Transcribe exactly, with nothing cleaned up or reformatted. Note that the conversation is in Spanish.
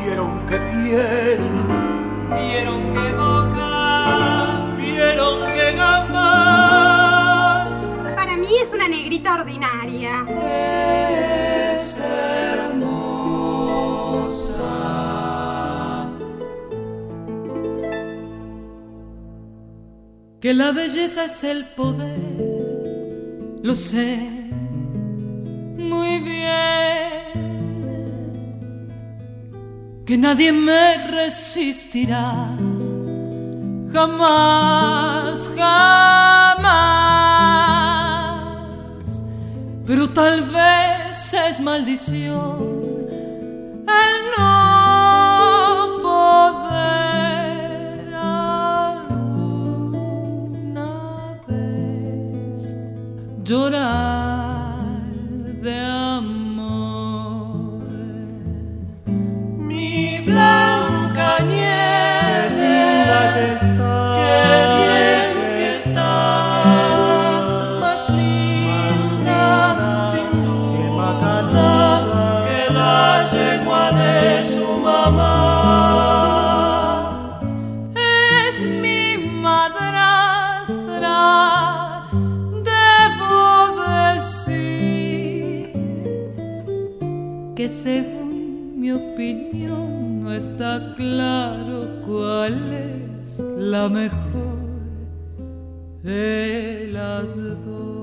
Vieron que piel, vieron que boca, vieron que gambas. Para mí es una negrita ordinaria. Es hermosa. Que la belleza es el poder, lo sé muy bien. Que nadie me resistirá, jamás, jamás. Pero tal vez es maldición el no poder alguna vez llorar de amor. Mi blanca nieve, que está, qué bien que está, más linda, sin duda, que la yegua de su mamá. Es mi madrastra, debo decir que según mi opinión no está claro cuál es la mejor de las dos.